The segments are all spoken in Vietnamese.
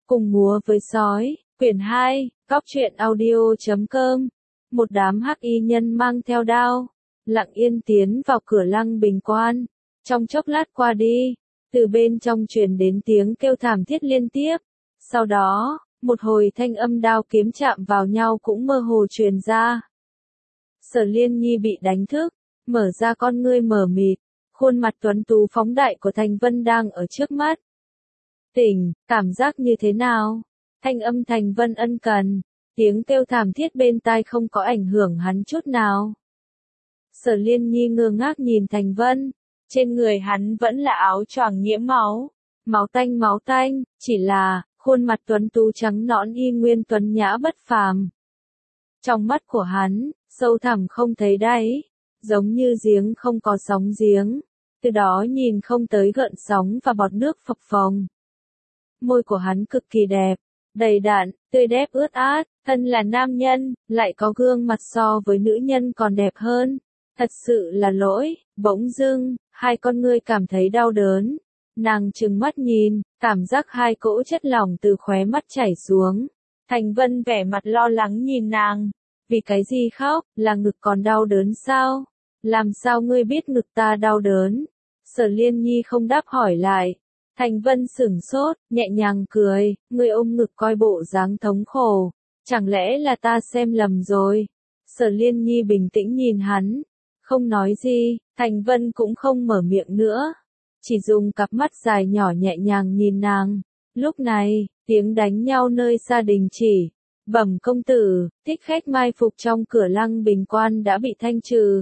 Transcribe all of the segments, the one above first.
Cùng múa với sói, quyển 2, Góc truyện audio.com. Một đám hắc y nhân mang theo đao, lặng yên tiến vào cửa Lăng Bình Quan. Trong chốc lát qua đi, từ bên trong truyền đến tiếng kêu thảm thiết liên tiếp. Sau đó, một hồi thanh âm đao kiếm chạm vào nhau cũng mơ hồ truyền ra. Sở Liên Nhi bị đánh thức, mở ra con ngươi mờ mịt, khuôn mặt tuấn tú phóng đại của Thành Vân đang ở trước mắt. Tỉnh, cảm giác như thế nào? Thanh âm Thành Vân ân cần, tiếng kêu thảm thiết bên tai không có ảnh hưởng hắn chút nào. Sở Liên Nhi ngơ ngác nhìn Thành Vân, trên người hắn vẫn là áo choàng nhiễm máu, máu tanh, chỉ là, khuôn mặt tuấn tú trắng nõn y nguyên tuấn nhã bất phàm. Trong mắt của hắn, sâu thẳm không thấy đáy, giống như giếng không có sóng giếng, từ đó nhìn không tới gợn sóng và bọt nước phập phồng. Môi của hắn cực kỳ đẹp, đầy đặn, tươi đẹp ướt át, thân là nam nhân, lại có gương mặt so với nữ nhân còn đẹp hơn. Thật sự là lỗi, bỗng dưng, hai con ngươi cảm thấy đau đớn. Nàng trừng mắt nhìn, cảm giác hai cỗ chất lỏng từ khóe mắt chảy xuống. Thành Vân vẻ mặt lo lắng nhìn nàng. Vì cái gì khóc, là ngực còn đau đớn sao? Làm sao ngươi biết ngực ta đau đớn? Sở Liên Nhi không đáp hỏi lại. Thành Vân sửng sốt, nhẹ nhàng cười, ngươi ôm ngực coi bộ dáng thống khổ. Chẳng lẽ là ta xem lầm rồi? Sở Liên Nhi bình tĩnh nhìn hắn, không nói gì, Thành Vân cũng không mở miệng nữa. Chỉ dùng cặp mắt dài nhỏ nhẹ nhàng nhìn nàng. Lúc này, tiếng đánh nhau nơi xa đình chỉ. Bẩm công tử, thích khách mai phục trong cửa Lăng Bình Quan đã bị thanh trừ.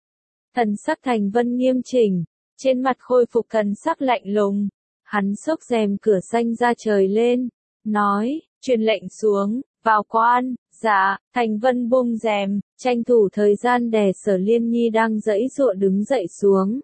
Thần sắc Thành Vân nghiêm chỉnh, trên mặt khôi phục thần sắc lạnh lùng. Hắn xốc rèm cửa xanh ra trời lên, nói, truyền lệnh xuống, vào quan. Dạ, Thành Vân buông rèm, tranh thủ thời gian đè Sở Liên Nhi đang giãy giụa đứng dậy xuống.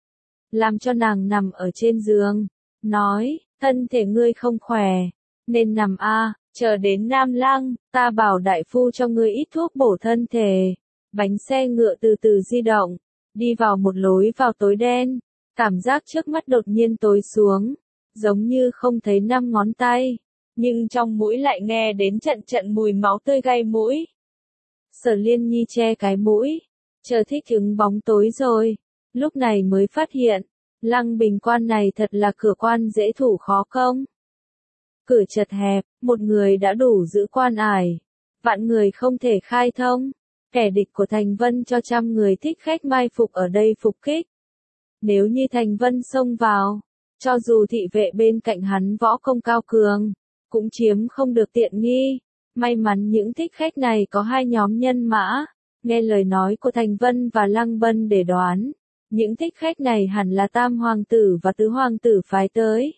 Làm cho nàng nằm ở trên giường, nói, thân thể ngươi không khỏe, nên nằm chờ đến Nam Lăng, ta bảo đại phu cho ngươi ít thuốc bổ thân thể. Bánh xe ngựa từ từ di động, đi vào một lối vào tối đen, cảm giác trước mắt đột nhiên tối xuống, giống như không thấy năm ngón tay. Nhưng trong mũi lại nghe đến trận trận mùi máu tươi gây mũi. Sở Liên Nhi che cái mũi, chờ thích ứng bóng tối rồi, lúc này mới phát hiện, Lăng Bình Quan này thật là cửa quan dễ thủ khó công. Cửa chật hẹp, một người đã đủ giữ quan ải, vạn người không thể khai thông. Kẻ địch của Thành Vân cho trăm người thích khách mai phục ở đây phục kích. Nếu như Thành Vân xông vào, cho dù thị vệ bên cạnh hắn võ công cao cường, cũng chiếm không được tiện nghi. May mắn những thích khách này có hai nhóm nhân mã, nghe lời nói của Thành Vân và Lăng Bân để đoán. Những thích khách này hẳn là Tam Hoàng tử và Tứ Hoàng tử phái tới.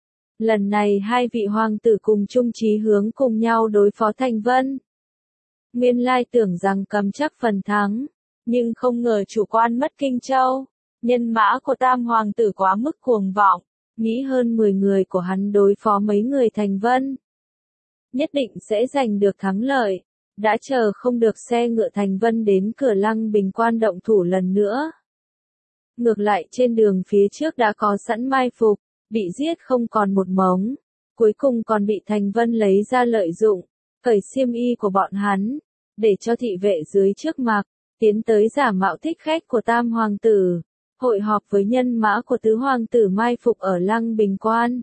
Lần này hai vị hoàng tử cùng chung chí hướng cùng nhau đối phó Thành Vân. Nguyên lai tưởng rằng cầm chắc phần thắng, nhưng không ngờ chủ quan mất Kinh Châu. Nhân mã của Tam Hoàng tử quá mức cuồng vọng, nghĩ hơn 10 người của hắn đối phó mấy người Thành Vân. Nhất định sẽ giành được thắng lợi, đã chờ không được xe ngựa Thành Vân đến cửa Lăng Bình Quan động thủ lần nữa. Ngược lại trên đường phía trước đã có sẵn mai phục, bị giết không còn một mống, cuối cùng còn bị Thành Vân lấy ra lợi dụng, cởi xiêm y của bọn hắn, để cho thị vệ dưới trước mặc, tiến tới giả mạo thích khách của Tam Hoàng tử, hội họp với nhân mã của Tứ Hoàng tử mai phục ở Lăng Bình Quan.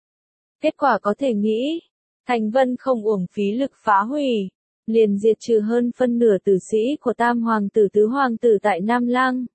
Kết quả có thể nghĩ, Thành Vân không uổng phí lực phá hủy, liền diệt trừ hơn phân nửa tử sĩ của Tam Hoàng tử Tứ Hoàng tử tại Nam Lăng.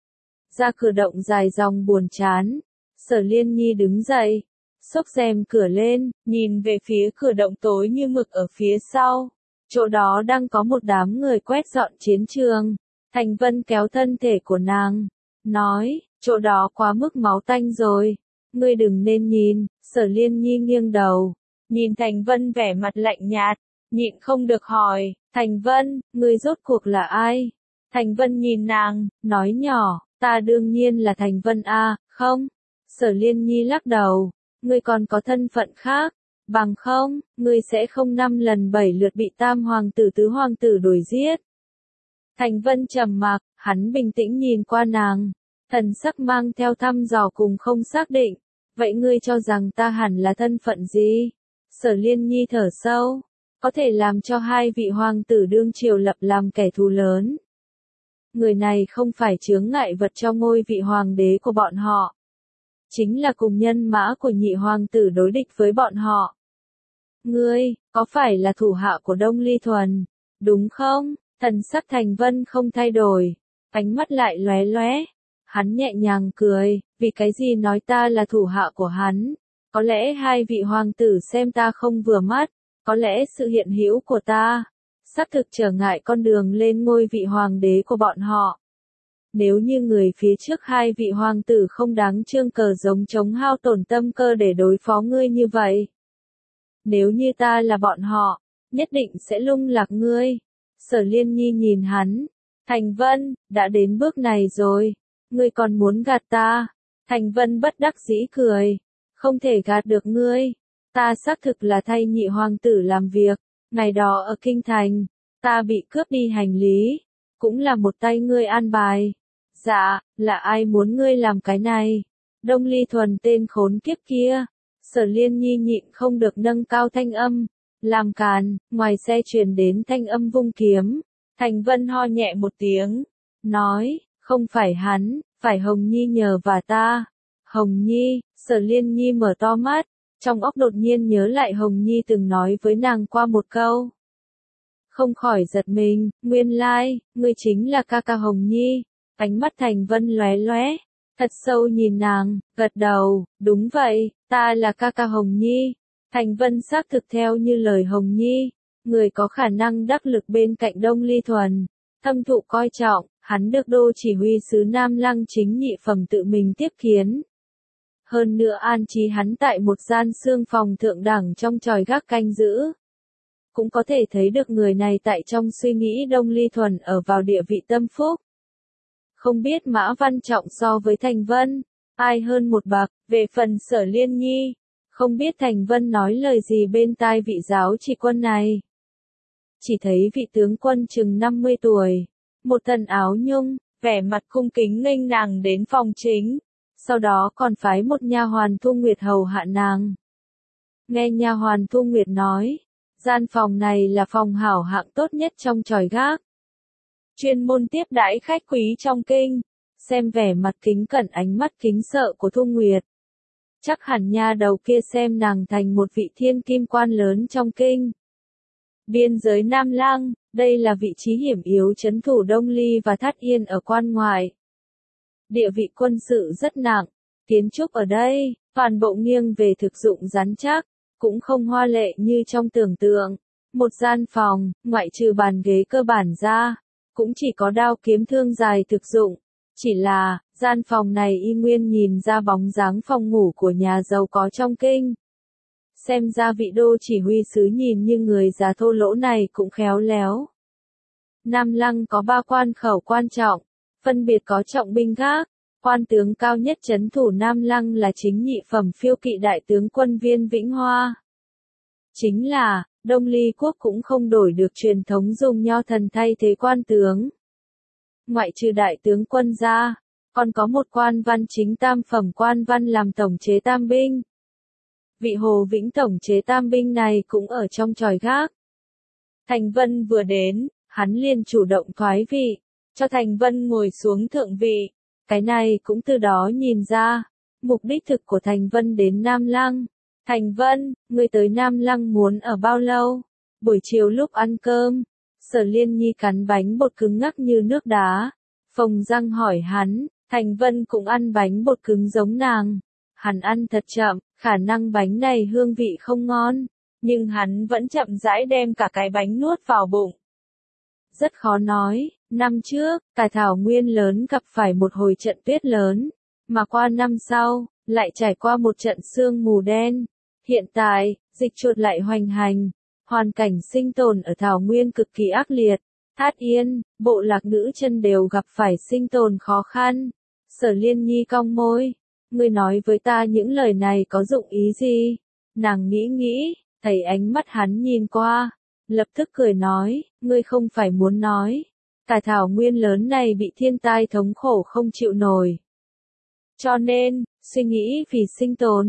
Ra cửa động dài dòng buồn chán, Sở Liên Nhi đứng dậy, xốc rèm cửa lên, nhìn về phía cửa động tối như mực ở phía sau. Chỗ đó đang có một đám người quét dọn chiến trường. Thành Vân kéo thân thể của nàng, nói, chỗ đó quá mức máu tanh rồi, ngươi đừng nên nhìn. Sở Liên Nhi nghiêng đầu, nhìn Thành Vân vẻ mặt lạnh nhạt, nhịn không được hỏi, Thành Vân, ngươi rốt cuộc là ai? Thành Vân nhìn nàng, nói nhỏ, ta đương nhiên là Thành Vân không? Sở Liên Nhi lắc đầu, ngươi còn có thân phận khác, bằng không, ngươi sẽ không 5 lần 7 lượt bị Tam Hoàng tử Tứ Hoàng tử đuổi giết. Thành Vân trầm mặc, hắn bình tĩnh nhìn qua nàng, thần sắc mang theo thăm dò cùng không xác định, vậy ngươi cho rằng ta hẳn là thân phận gì? Sở Liên Nhi thở sâu, có thể làm cho hai vị hoàng tử đương triều lập làm kẻ thù lớn. Người này không phải chướng ngại vật cho ngôi vị hoàng đế của bọn họ. Chính là cùng nhân mã của nhị hoàng tử đối địch với bọn họ. Ngươi, có phải là thủ hạ của Đông Ly Thuần, đúng không? Thần sắc Thành Vân không thay đổi, ánh mắt lại lóe lóe. Hắn nhẹ nhàng cười, vì cái gì nói ta là thủ hạ của hắn? Có lẽ hai vị hoàng tử xem ta không vừa mắt, có lẽ sự hiện hữu của ta xác thực trở ngại con đường lên ngôi vị hoàng đế của bọn họ. Nếu như người phía trước hai vị hoàng tử không đáng trương cờ giống chống hao tổn tâm cơ để đối phó ngươi như vậy. Nếu như ta là bọn họ, nhất định sẽ lung lạc ngươi. Sở Liên Nhi nhìn hắn. Thành Vân, đã đến bước này rồi. Ngươi còn muốn gạt ta. Thành Vân bất đắc dĩ cười. Không thể gạt được ngươi. Ta xác thực là thay nhị hoàng tử làm việc. Ngày đó ở Kinh Thành, ta bị cướp đi hành lý. Cũng là một tay ngươi an bài. Dạ, là ai muốn ngươi làm cái này? Đông Ly Thuần tên khốn kiếp kia. Sở Liên Nhi nhịn không được nâng cao thanh âm. Làm càn, ngoài xe truyền đến thanh âm vung kiếm. Thành Vân ho nhẹ một tiếng. Nói, không phải hắn, phải Hồng Nhi nhờ và ta. Hồng Nhi, Sở Liên Nhi mở to mắt. Trong óc đột nhiên nhớ lại Hồng Nhi từng nói với nàng qua một câu. Không khỏi giật mình, nguyên lai, ngươi chính là ca ca Hồng Nhi. Ánh mắt Thành Vân lóe lóe, thật sâu nhìn nàng, gật đầu, đúng vậy, ta là ca ca Hồng Nhi. Thành Vân xác thực theo như lời Hồng Nhi, người có khả năng đắc lực bên cạnh Đông Ly Thuần, thâm thụ coi trọng, hắn được đô chỉ huy sứ Nam Lăng chính nhị phẩm tự mình tiếp kiến. Hơn nữa an trí hắn tại một gian xương phòng thượng đẳng trong chòi gác canh giữ. Cũng có thể thấy được người này tại trong suy nghĩ Đông Ly Thuần ở vào địa vị tâm phúc. Không biết Mã Văn Trọng so với Thành Vân, ai hơn một bậc, về phần Sở Liên Nhi, không biết Thành Vân nói lời gì bên tai vị giáo chỉ quân này. Chỉ thấy vị tướng quân chừng 50 tuổi, một thân áo nhung, vẻ mặt cung kính nghênh nàng đến phòng chính, sau đó còn phái một nha hoàn Thu Nguyệt hầu hạ nàng. Nghe nha hoàn Thu Nguyệt nói, gian phòng này là phòng hảo hạng tốt nhất trong chòi gác. Chuyên môn tiếp đãi khách quý trong kinh, xem vẻ mặt kính cẩn ánh mắt kính sợ của Thu Nguyệt. Chắc hẳn nha đầu kia xem nàng thành một vị thiên kim quan lớn trong kinh. Biên giới Nam Lăng, đây là vị trí hiểm yếu trấn thủ Đông Ly và Thát Yên ở quan ngoại. Địa vị quân sự rất nặng, kiến trúc ở đây, toàn bộ nghiêng về thực dụng rắn chắc, cũng không hoa lệ như trong tưởng tượng. Một gian phòng, ngoại trừ bàn ghế cơ bản ra, cũng chỉ có đao kiếm thương dài thực dụng. Chỉ là, gian phòng này y nguyên nhìn ra bóng dáng phòng ngủ của nhà giàu có trong kinh. Xem ra vị đô chỉ huy sứ nhìn như người già thô lỗ này cũng khéo léo. Nam Lăng có 3 quan khẩu quan trọng, phân biệt có trọng binh gác. Quan tướng cao nhất trấn thủ Nam Lăng là chính nhị phẩm phiêu kỵ đại tướng quân Viên Vĩnh Hoa. Chính là, Đông Ly quốc cũng không đổi được truyền thống dùng nho thần thay thế quan tướng. Ngoại trừ đại tướng quân ra, còn có một quan văn chính tam phẩm quan văn làm tổng chế tam binh. Vị Hồ Vĩnh tổng chế tam binh này cũng ở trong chòi gác. Thành Vân vừa đến, hắn liền chủ động thoái vị, cho Thành Vân ngồi xuống thượng vị. Cái này cũng từ đó nhìn ra, mục đích thực của Thành Vân đến Nam Lăng. Thành Vân, ngươi tới Nam Lăng muốn ở bao lâu? Buổi chiều lúc ăn cơm, Sở Liên Nhi cắn bánh bột cứng ngắc như nước đá. Phồng răng hỏi hắn, Thành Vân cũng ăn bánh bột cứng giống nàng. Hắn ăn thật chậm, khả năng bánh này hương vị không ngon, nhưng hắn vẫn chậm rãi đem cả cái bánh nuốt vào bụng. Rất khó nói, năm trước, cả thảo nguyên lớn gặp phải một hồi trận tuyết lớn, mà qua năm sau, lại trải qua một trận sương mù đen. Hiện tại, dịch chuột lại hoành hành, hoàn cảnh sinh tồn ở thảo nguyên cực kỳ ác liệt. Thát Yên, bộ lạc nữ chân đều gặp phải sinh tồn khó khăn. Sở Liên Nhi cong môi, ngươi nói với ta những lời này có dụng ý gì? Nàng nghĩ, thấy ánh mắt hắn nhìn qua, lập tức cười nói, ngươi không phải muốn nói, cả thảo nguyên lớn này bị thiên tai thống khổ không chịu nổi. Cho nên, suy nghĩ vì sinh tồn,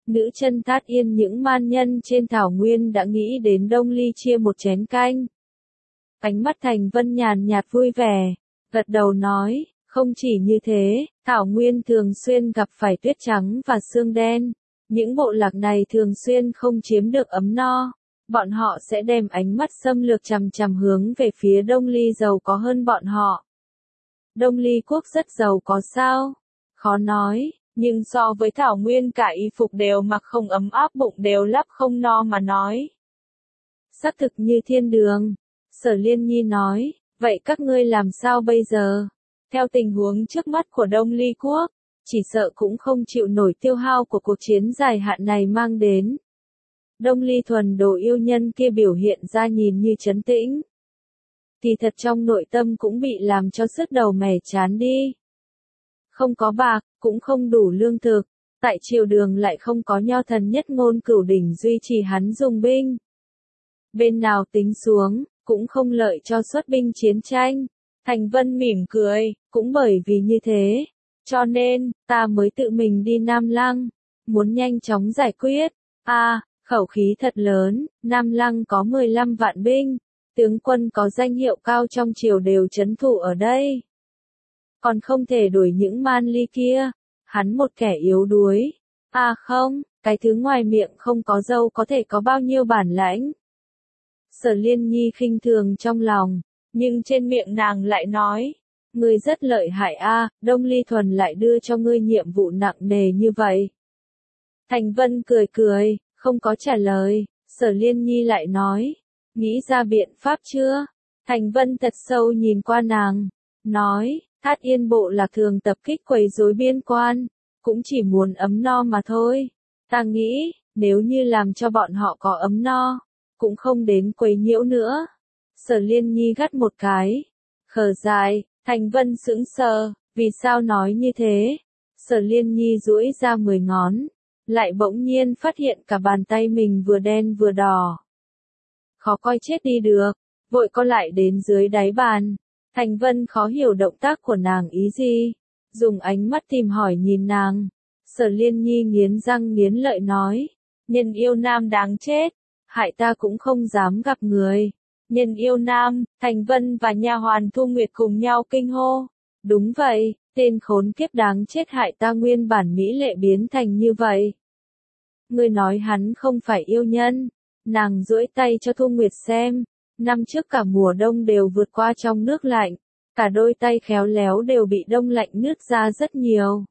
Nữ chân Thát Yên những man nhân trên thảo nguyên đã nghĩ đến Đông Ly chia một chén canh. Ánh mắt Thành Vân nhàn nhạt vui vẻ, gật đầu nói, không chỉ như thế, thảo nguyên thường xuyên gặp phải tuyết trắng và sương đen. Những bộ lạc này thường xuyên không chiếm được ấm no. Bọn họ sẽ đem ánh mắt xâm lược chằm chằm hướng về phía Đông Ly giàu có hơn bọn họ. Đông Ly quốc rất giàu có sao? Khó nói, nhưng so với thảo nguyên cả y phục đều mặc không ấm áp bụng đều lắp không no mà nói. Xác thực như thiên đường. Sở Liên Nhi nói, vậy các ngươi làm sao bây giờ? Theo tình huống trước mắt của Đông Ly quốc, chỉ sợ cũng không chịu nổi tiêu hao của cuộc chiến dài hạn này mang đến. Đông Ly thuần đồ yêu nhân kia biểu hiện ra nhìn như trấn tĩnh. Thì thật trong nội tâm cũng bị làm cho sứt đầu mẻ chán đi. Không có bạc, cũng không đủ lương thực, tại triều đường lại không có nho thần nhất ngôn cửu đỉnh duy trì hắn dùng binh. Bên nào tính xuống, cũng không lợi cho xuất binh chiến tranh. Thành Vân mỉm cười, cũng bởi vì như thế, cho nên, ta mới tự mình đi Nam Lăng, muốn nhanh chóng giải quyết. Khẩu khí thật lớn, Nam Lăng có 15 vạn binh, tướng quân có danh hiệu cao trong triều đều trấn thủ ở đây. Còn không thể đuổi những man ly kia, hắn một kẻ yếu đuối. Không, cái thứ ngoài miệng không có dâu có thể có bao nhiêu bản lãnh. Sở Liên Nhi khinh thường trong lòng, nhưng trên miệng nàng lại nói, ngươi rất lợi hại Đông Ly Thuần lại đưa cho ngươi nhiệm vụ nặng nề như vậy. Thành Vân cười cười, không có trả lời, Sở Liên Nhi lại nói, nghĩ ra biện pháp chưa? Thành Vân thật sâu nhìn qua nàng, nói, Thát Yên bộ lạc thường tập kích quấy rối biên quan, cũng chỉ muốn ấm no mà thôi. Ta nghĩ, nếu như làm cho bọn họ có ấm no, cũng không đến quấy nhiễu nữa. Sở Liên Nhi gắt một cái, khờ dài, Thành Vân sững sờ, vì sao nói như thế? Sở Liên Nhi duỗi ra 10 ngón, lại bỗng nhiên phát hiện cả bàn tay mình vừa đen vừa đỏ. Khó coi chết đi được, vội co lại đến dưới đáy bàn. Thành Vân khó hiểu động tác của nàng ý gì, dùng ánh mắt tìm hỏi nhìn nàng. Sở Liên Nhi nghiến răng nghiến lợi nói, nhân yêu nam đáng chết, hại ta cũng không dám gặp người. Nhân yêu nam, Thành Vân và nha hoàn Thu Nguyệt cùng nhau kinh hô. Đúng vậy, tên khốn kiếp đáng chết hại ta nguyên bản mỹ lệ biến thành như vậy. Ngươi nói hắn không phải yêu nhân. Nàng duỗi tay cho Thu Nguyệt xem. Năm trước cả mùa đông đều vượt qua trong nước lạnh. Cả đôi tay khéo léo đều bị đông lạnh nứt ra rất nhiều.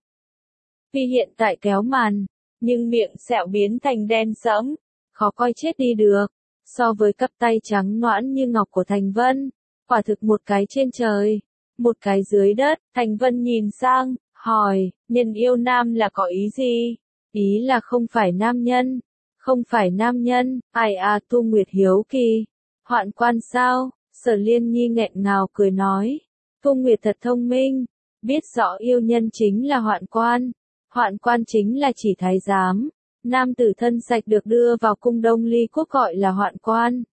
Vì hiện tại kéo màn, nhưng miệng sẹo biến thành đen sẫm, khó coi chết đi được. So với cặp tay trắng nõn như ngọc của Thành Vân, quả thực một cái trên trời, một cái dưới đất. Thành Vân nhìn sang, hỏi, nhân yêu nam là có ý gì? Ý là không phải nam nhân. Không phải nam nhân, Thu Nguyệt hiếu kỳ. Hoạn quan sao? Sở Liên Nhi nghẹn ngào cười nói. Thu Nguyệt thật thông minh, biết rõ yêu nhân chính là hoạn quan. Hoạn quan chính là chỉ thái giám. Nam tử thân sạch được đưa vào cung Đông Ly quốc gọi là hoạn quan.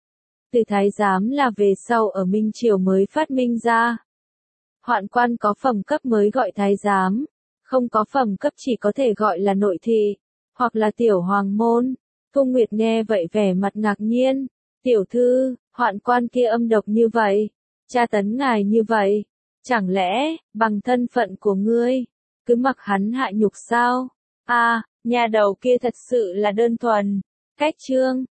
Từ thái giám là về sau ở Minh Triều mới phát minh ra. Hoạn quan có phẩm cấp mới gọi thái giám, không có phẩm cấp chỉ có thể gọi là nội thị, hoặc là tiểu hoàng môn. Thu Nguyệt nghe vậy vẻ mặt ngạc nhiên. Tiểu thư, hoạn quan kia âm độc như vậy, tra tấn ngài như vậy, chẳng lẽ, bằng thân phận của ngươi, cứ mặc hắn hạ nhục sao? Nhà đầu kia thật sự là đơn thuần. Cách chương